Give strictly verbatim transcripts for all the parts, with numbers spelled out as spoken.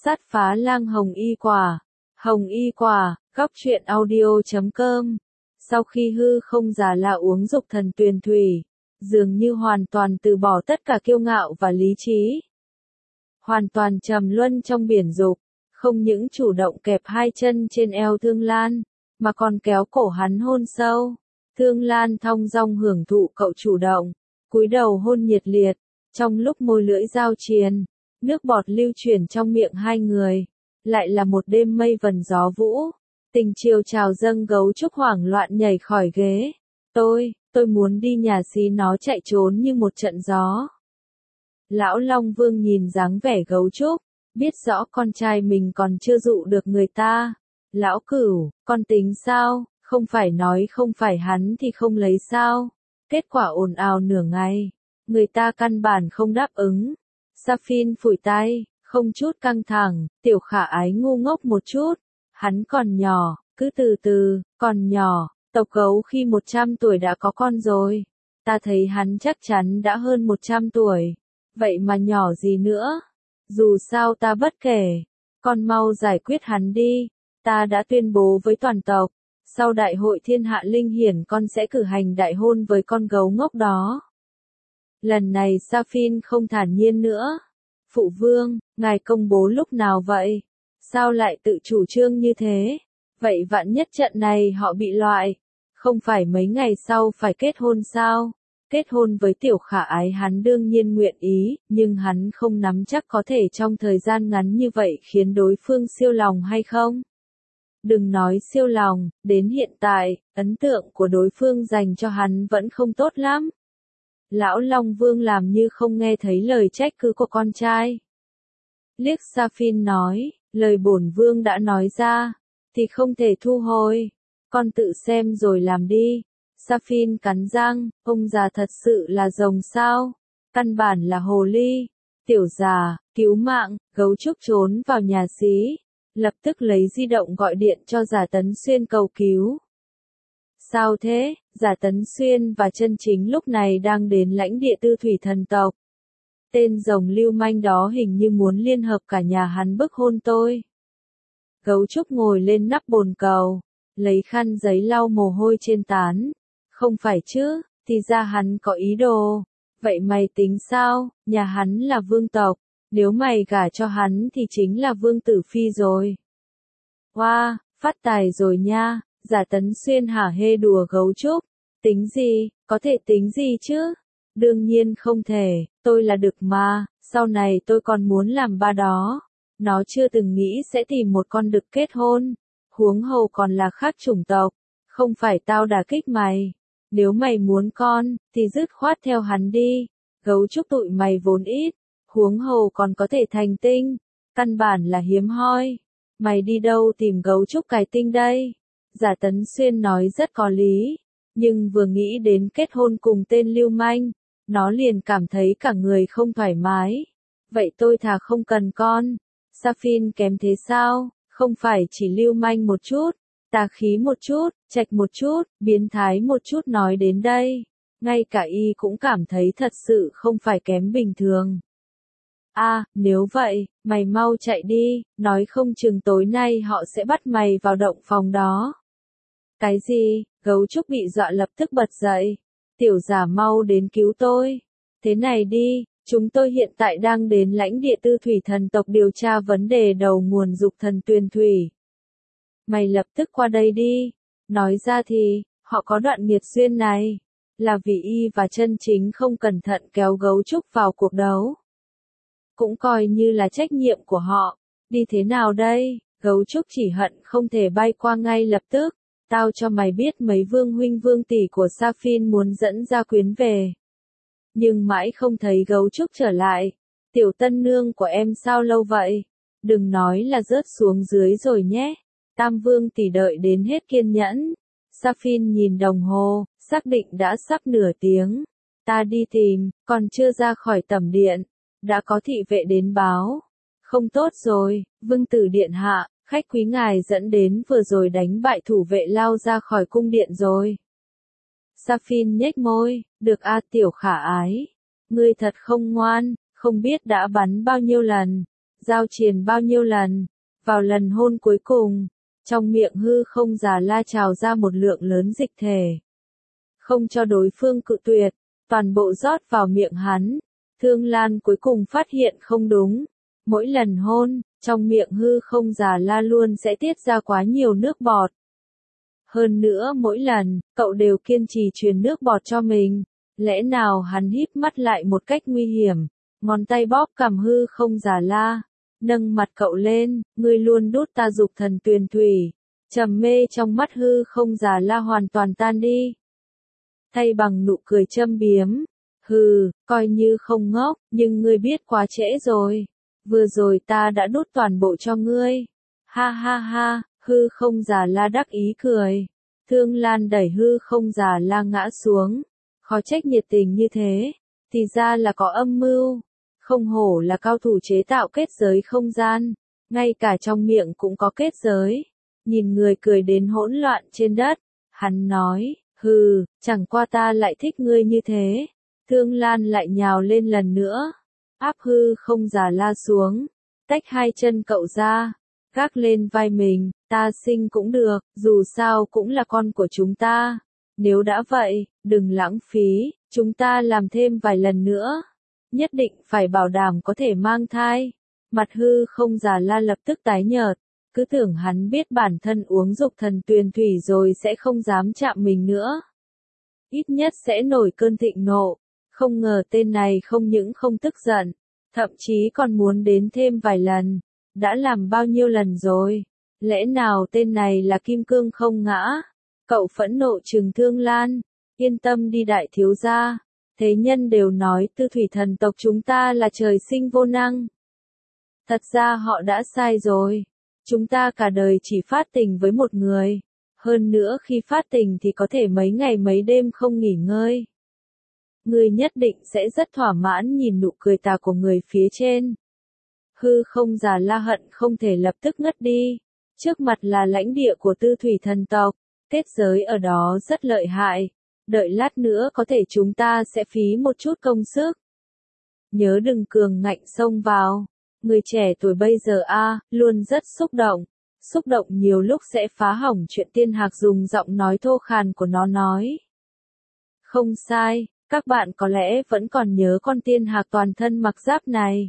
Sát phá lang hồng y quả. Hồng y quả, góc truyện audio chấm com. Sau khi hư không già la uống dục thần tuyền thủy, dường như hoàn toàn từ bỏ tất cả kiêu ngạo và lý trí. Hoàn toàn trầm luân trong biển dục, không những chủ động kẹp hai chân trên eo Thương Lan, mà còn kéo cổ hắn hôn sâu. Thương Lan thong dong hưởng thụ cậu chủ động, cúi đầu hôn nhiệt liệt, trong lúc môi lưỡi giao triền, nước bọt lưu chuyển trong miệng hai người. Lại là một đêm mây vần gió vũ, tình chiều trào dâng. Gấu trúc hoảng loạn nhảy khỏi ghế. Tôi, tôi muốn đi nhà xí, nó chạy trốn như một trận gió. Lão Long Vương nhìn dáng vẻ gấu trúc, biết rõ con trai mình còn chưa dụ được người ta. Lão Cửu, con tính sao, không phải nói không phải hắn thì không lấy sao. Kết quả ồn ào nửa ngày, người ta căn bản không đáp ứng. Saphin phủi tay, không chút căng thẳng, Tiểu Khả Ái ngu ngốc một chút. Hắn còn nhỏ, cứ từ từ, còn nhỏ, tộc gấu khi một trăm tuổi đã có con rồi. Ta thấy hắn chắc chắn đã hơn một trăm tuổi. Vậy mà nhỏ gì nữa? Dù sao ta bất kể. Con mau giải quyết hắn đi. Ta đã tuyên bố với toàn tộc. Sau đại hội thiên hạ linh hiển con sẽ cử hành đại hôn với con gấu ngốc đó. Lần này Saphin không thản nhiên nữa. Phụ vương, ngài công bố lúc nào vậy? Sao lại tự chủ trương như thế? Vậy vạn nhất trận này họ bị loại, không phải mấy ngày sau phải kết hôn sao? Kết hôn với Tiểu Khả Ái hắn đương nhiên nguyện ý, nhưng hắn không nắm chắc có thể trong thời gian ngắn như vậy khiến đối phương siêu lòng hay không? Đừng nói siêu lòng, đến hiện tại, ấn tượng của đối phương dành cho hắn vẫn không tốt lắm. Lão Long Vương làm như không nghe thấy lời trách cứ của con trai. Liếc Saphin nói, lời bổn vương đã nói ra, thì không thể thu hồi. Con tự xem rồi làm đi. Saphin cắn răng, ông già thật sự là rồng sao? Căn bản là hồ ly. Tiểu già, cứu mạng. Gấu trúc trốn vào nhà xí, lập tức lấy di động gọi điện cho Giả Tấn Xuyên cầu cứu. Sao thế? Giả Tấn Xuyên và Chân Chính lúc này đang đến lãnh địa Tư Thủy thần tộc. Tên rồng lưu manh đó hình như muốn liên hợp cả nhà hắn bức hôn tôi. Gấu trúc ngồi lên nắp bồn cầu, lấy khăn giấy lau mồ hôi trên trán. Không phải chứ, thì ra hắn có ý đồ. Vậy mày tính sao? Nhà hắn là vương tộc, nếu mày gả cho hắn thì chính là vương tử phi rồi. Hoa, wow, phát tài rồi nha. Giả Tấn Xuyên hả hê đùa gấu trúc. Tính gì, có thể tính gì chứ? Đương nhiên không thể, tôi là đực mà, sau này tôi còn muốn làm ba đó. Nó chưa từng nghĩ sẽ tìm một con đực kết hôn. Huống hồ còn là khác chủng tộc. Không phải tao đả kích mày. Nếu mày muốn con, thì dứt khoát theo hắn đi. Gấu trúc tụi mày vốn ít. Huống hồ còn có thể thành tinh. Căn bản là hiếm hoi. Mày đi đâu tìm gấu trúc cài tinh đây? Giả Tấn Xuyên nói rất có lý. Nhưng vừa nghĩ đến kết hôn cùng tên lưu manh, nó liền cảm thấy cả người không thoải mái. Vậy tôi thà không cần con. Saphin kém thế sao? Không phải chỉ lưu manh một chút, tà khí một chút, trạch một chút, biến thái một chút. Nói đến đây, ngay cả y cũng cảm thấy thật sự không phải kém bình thường. A, à, nếu vậy, mày mau chạy đi, nói không chừng tối nay họ sẽ bắt mày vào động phòng đó. Cái gì? Gấu trúc bị dọa lập tức bật dậy. Tiểu giả mau đến cứu tôi. Thế này đi, chúng tôi hiện tại đang đến lãnh địa Tư Thủy thần tộc điều tra vấn đề đầu nguồn dục thần tuyền thủy. Mày lập tức qua đây đi. Nói ra thì, họ có đoạn nghiệt duyên này, là vì y và Chân Chính không cẩn thận kéo gấu trúc vào cuộc đấu. Cũng coi như là trách nhiệm của họ. Đi thế nào đây? Gấu trúc chỉ hận không thể bay qua ngay lập tức. Tao cho mày biết mấy vương huynh vương tỷ của Saphin muốn dẫn gia quyến về. Nhưng mãi không thấy gấu trúc trở lại. Tiểu tân nương của em sao lâu vậy? Đừng nói là rớt xuống dưới rồi nhé. Tam vương tỷ đợi đến hết kiên nhẫn. Saphin nhìn đồng hồ, xác định đã sắp nửa tiếng. Ta đi tìm, còn chưa ra khỏi tẩm điện. Đã có thị vệ đến báo. Không tốt rồi, vương tử điện hạ. Khách quý ngài dẫn đến vừa rồi đánh bại thủ vệ lao ra khỏi cung điện rồi. Saphin nhếch môi, được a Tiểu Khả Ái. Ngươi thật không ngoan, không biết đã bắn bao nhiêu lần. giao triền bao nhiêu lần. Vào lần hôn cuối cùng, trong miệng hư không già la trào ra một lượng lớn dịch thể. Không cho đối phương cự tuyệt, toàn bộ rót vào miệng hắn. Thương Lan cuối cùng phát hiện không đúng. Mỗi lần hôn, trong miệng hư không già la luôn sẽ tiết ra quá nhiều nước bọt. Hơn nữa mỗi lần, cậu đều kiên trì truyền nước bọt cho mình. Lẽ nào hắn híp mắt lại một cách nguy hiểm, ngón tay bóp cằm hư không già la, nâng mặt cậu lên, ngươi luôn đút ta dục thần tuyền thủy. Trầm mê trong mắt hư không già la hoàn toàn tan đi. Thay bằng nụ cười châm biếm, hừ, coi như không ngốc, nhưng ngươi biết quá trễ rồi. Vừa rồi ta đã đút toàn bộ cho ngươi. Ha ha ha, hư không già la đắc ý cười. Thương Lan đẩy hư không già la ngã xuống. Khó trách nhiệt tình như thế, thì ra là có âm mưu. Không hổ là cao thủ chế tạo kết giới không gian, ngay cả trong miệng cũng có kết giới. Nhìn người cười đến hỗn loạn trên đất, hắn nói, hừ, chẳng qua ta lại thích ngươi như thế. Thương Lan lại nhào lên lần nữa, áp hư không già la xuống, tách hai chân cậu ra, gác lên vai mình, ta sinh cũng được, dù sao cũng là con của chúng ta. Nếu đã vậy, đừng lãng phí, chúng ta làm thêm vài lần nữa. Nhất định phải bảo đảm có thể mang thai. Mặt hư không già la lập tức tái nhợt, cứ tưởng hắn biết bản thân uống dục thần tuyền thủy rồi sẽ không dám chạm mình nữa. Ít nhất sẽ nổi cơn thịnh nộ, không ngờ tên này không những không tức giận, thậm chí còn muốn đến thêm vài lần. Đã làm bao nhiêu lần rồi? Lẽ nào tên này là kim cương không ngã? Cậu phẫn nộ trừng Thương Lan, yên tâm đi đại thiếu gia, thế nhân đều nói tư thủy thần tộc chúng ta là trời sinh vô năng. Thật ra họ đã sai rồi, chúng ta cả đời chỉ phát tình với một người, hơn nữa khi phát tình thì có thể mấy ngày mấy đêm không nghỉ ngơi. Ngươi nhất định sẽ rất thỏa mãn nhìn nụ cười tà của người phía trên. Hư không già la hận không thể lập tức ngất đi, trước mặt là lãnh địa của tư thủy thần tộc. Kết giới ở đó rất lợi hại, đợi lát nữa có thể chúng ta sẽ phí một chút công sức. Nhớ đừng cường ngạnh xông vào, người trẻ tuổi bây giờ a luôn rất xúc động, xúc động nhiều lúc sẽ phá hỏng chuyện. Tiên Hạc dùng giọng nói thô khàn của nó nói. Không sai, các bạn có lẽ vẫn còn nhớ con tiên hạc toàn thân mặc giáp này.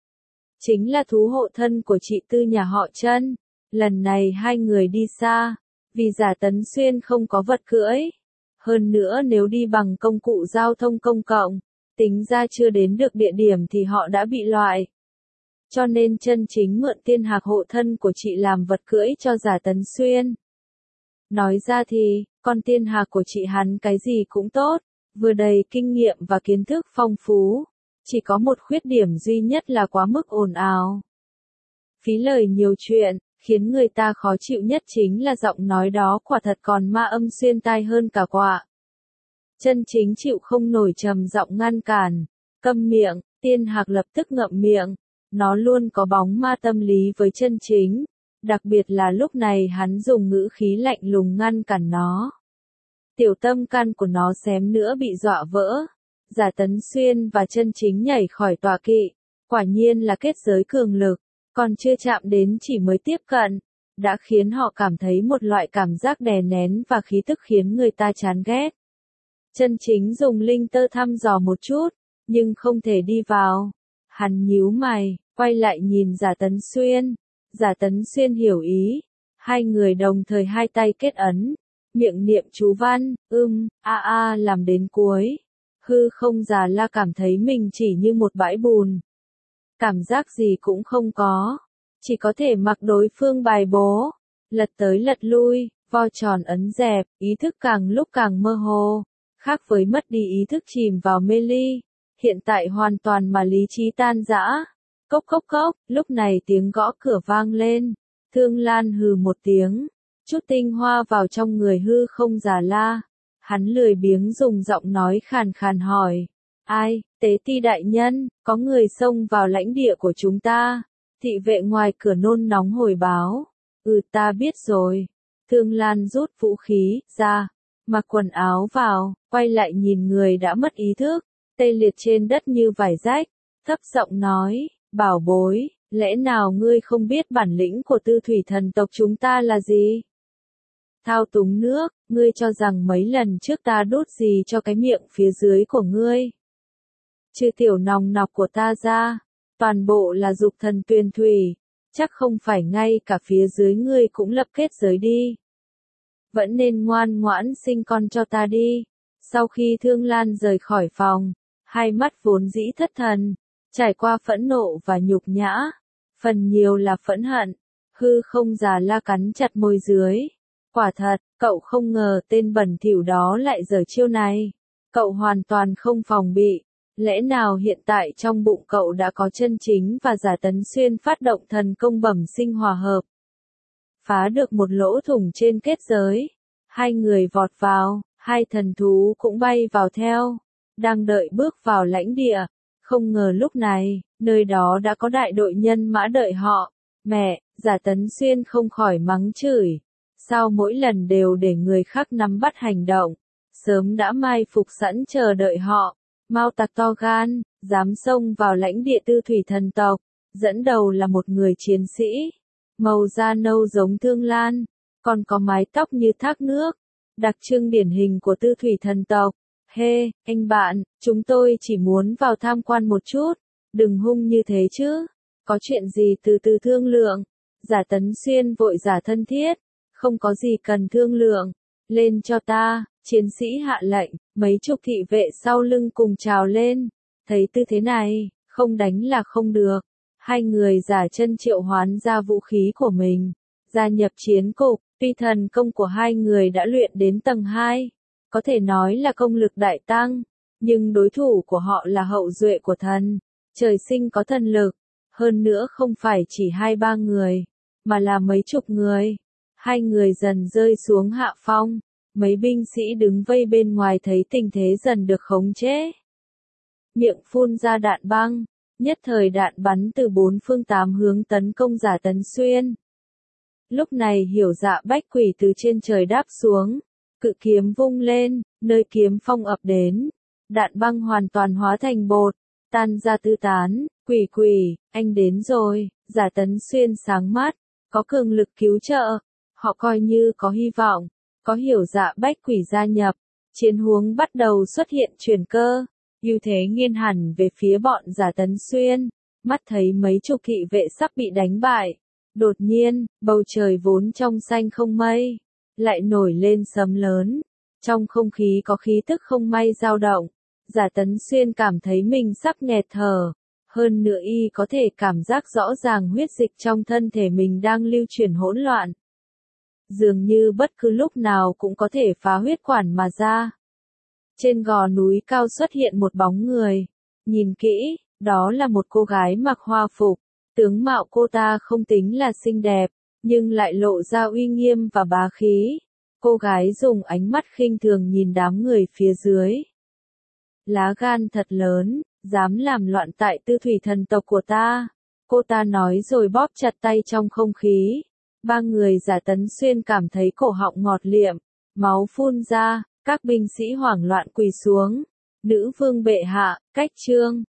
Chính là thú hộ thân của chị Tư nhà họ Chân. Lần này hai người đi xa. Vì Giả Tấn Xuyên không có vật cưỡi. Hơn nữa nếu đi bằng công cụ giao thông công cộng, tính ra chưa đến được địa điểm thì họ đã bị loại. Cho nên chân chính mượn tiên hạc hộ thân của chị làm vật cưỡi cho Giả Tấn Xuyên. Nói ra thì, con tiên hạc của chị hắn cái gì cũng tốt, vừa đầy kinh nghiệm và kiến thức phong phú. Chỉ có một khuyết điểm duy nhất là quá mức ồn ào. Phí lời nhiều chuyện. Khiến người ta khó chịu nhất chính là giọng nói đó quả thật còn ma âm xuyên tai hơn cả quạ. Chân chính chịu không nổi trầm giọng ngăn cản. Câm miệng, tiên hạc lập tức ngậm miệng. Nó luôn có bóng ma tâm lý với chân chính. Đặc biệt là lúc này hắn dùng ngữ khí lạnh lùng ngăn cản nó. Tiểu tâm can của nó xém nữa bị dọa vỡ. Giả Tấn Xuyên và chân chính nhảy khỏi tọa kỵ. Quả nhiên là kết giới cường lực. Còn chưa chạm đến chỉ mới tiếp cận, đã khiến họ cảm thấy một loại cảm giác đè nén và khí tức khiến người ta chán ghét. Chân chính dùng linh tơ thăm dò một chút, nhưng không thể đi vào. Hắn nhíu mày, quay lại nhìn Giả Tấn Xuyên. Giả Tấn Xuyên hiểu ý. Hai người đồng thời hai tay kết ấn, miệng niệm chú văn, ưm, a a làm đến cuối. Hư không già la cảm thấy mình chỉ như một bãi bùn. Cảm giác gì cũng không có, chỉ có thể mặc đối phương bài bố, lật tới lật lui, vo tròn ấn dẹp, ý thức càng lúc càng mơ hồ, khác với mất đi ý thức chìm vào mê ly, hiện tại hoàn toàn mà lý trí tan rã. Cốc cốc cốc, lúc này tiếng gõ cửa vang lên, Thương Lan hừ một tiếng, chút tinh hoa vào trong người hư không già la, hắn lười biếng dùng giọng nói khàn khàn hỏi. Ai, tế ti đại nhân, có người xông vào lãnh địa của chúng ta. Thị vệ ngoài cửa nôn nóng hồi báo. Ừ ta biết rồi. Thương Lan rút vũ khí ra, mặc quần áo vào, quay lại nhìn người đã mất ý thức, tê liệt trên đất như vải rách, thấp giọng nói, bảo bối, Lẽ nào ngươi không biết bản lĩnh của tư thủy thần tộc chúng ta là gì? Thao túng nước, ngươi cho rằng mấy lần trước ta đút gì cho cái miệng phía dưới của ngươi? Trừ tiểu nòng nọc của ta ra, toàn bộ là dục thần tuyền thủy, chắc không phải ngay cả phía dưới ngươi cũng lập kết giới đi. Vẫn nên ngoan ngoãn sinh con cho ta đi. Sau khi Thương Lan rời khỏi phòng, hai mắt vốn dĩ thất thần, trải qua phẫn nộ và nhục nhã, phần nhiều là phẫn hận, hư không già la cắn chặt môi dưới. Quả thật, cậu không ngờ tên bẩn thỉu đó lại giở chiêu này. Cậu hoàn toàn không phòng bị. Lẽ nào hiện tại trong bụng cậu đã có chân chính và giả tấn xuyên phát động thần công bẩm sinh hòa hợp? Phá được một lỗ thủng trên kết giới. Hai người vọt vào, hai thần thú cũng bay vào theo. Đang đợi bước vào lãnh địa. Không ngờ lúc này, nơi đó đã có đại đội nhân mã đợi họ. Mẹ, giả tấn xuyên không khỏi mắng chửi. Sao mỗi lần đều để người khác nắm bắt hành động? Sớm đã mai phục sẵn chờ đợi họ. Mao tặc to gan, dám xông vào lãnh địa tư thủy thần tộc. Dẫn đầu là một người chiến sĩ. Màu da nâu giống Thương Lan. Còn có mái tóc như thác nước. Đặc trưng điển hình của tư thủy thần tộc. Hê, hey, anh bạn, chúng tôi chỉ muốn vào tham quan một chút. Đừng hung như thế chứ. Có chuyện gì từ từ thương lượng. Giả Tấn Xuyên vội giả thân thiết. Không có gì cần thương lượng. Lên cho ta, chiến sĩ hạ lệnh, mấy chục thị vệ sau lưng cùng trào lên. Thấy tư thế này, không đánh là không được. Hai người giả chân triệu hoán ra vũ khí của mình. Gia nhập chiến cục, tuy thần công của hai người đã luyện đến tầng hai. Có thể nói là công lực đại tăng. Nhưng đối thủ của họ là hậu duệ của thần. Trời sinh có thần lực. Hơn nữa không phải chỉ hai ba người, mà là mấy chục người. Hai người dần rơi xuống hạ phong. Mấy binh sĩ đứng vây bên ngoài thấy tình thế dần được khống chế. Miệng phun ra đạn băng. Nhất thời đạn bắn từ bốn phương tám hướng tấn công giả Tấn Xuyên. Lúc này Hiểu Dạ Bách Quỷ từ trên trời đáp xuống. Cự kiếm vung lên, nơi kiếm phong ập đến. Đạn băng hoàn toàn hóa thành bột. Tan ra tứ tán. Quỷ quỷ, anh đến rồi. Giả Tấn Xuyên sáng mắt. Có cường lực cứu trợ. Họ coi như có hy vọng. Có Hiểu Dạ Bách Quỷ gia nhập. Chiến huống bắt đầu xuất hiện chuyển cơ. Ưu thế nghiêng hẳn về phía bọn giả Tấn Xuyên. Mắt thấy mấy chục thị vệ sắp bị đánh bại. Đột nhiên, bầu trời vốn trong xanh không mây. Lại nổi lên sấm lớn. Trong không khí có khí tức không may dao động. Giả Tấn Xuyên cảm thấy mình sắp nghẹt thở. Hơn nữa y có thể cảm giác rõ ràng huyết dịch trong thân thể mình đang lưu chuyển hỗn loạn. Dường như bất cứ lúc nào cũng có thể phá huyết quản mà ra. Trên gò núi cao xuất hiện một bóng người. Nhìn kỹ, đó là một cô gái mặc hoa phục. Tướng mạo cô ta không tính là xinh đẹp, nhưng lại lộ ra uy nghiêm và bá khí. Cô gái dùng ánh mắt khinh thường nhìn đám người phía dưới. Lá gan thật lớn, dám làm loạn tại tư thủy thần tộc của ta. Cô ta nói rồi bóp chặt tay trong không khí. Ba người giả Tấn Xuyên cảm thấy cổ họng ngọt liệm, máu phun ra, các binh sĩ hoảng loạn quỳ xuống. Nữ vương bệ hạ, cách trương,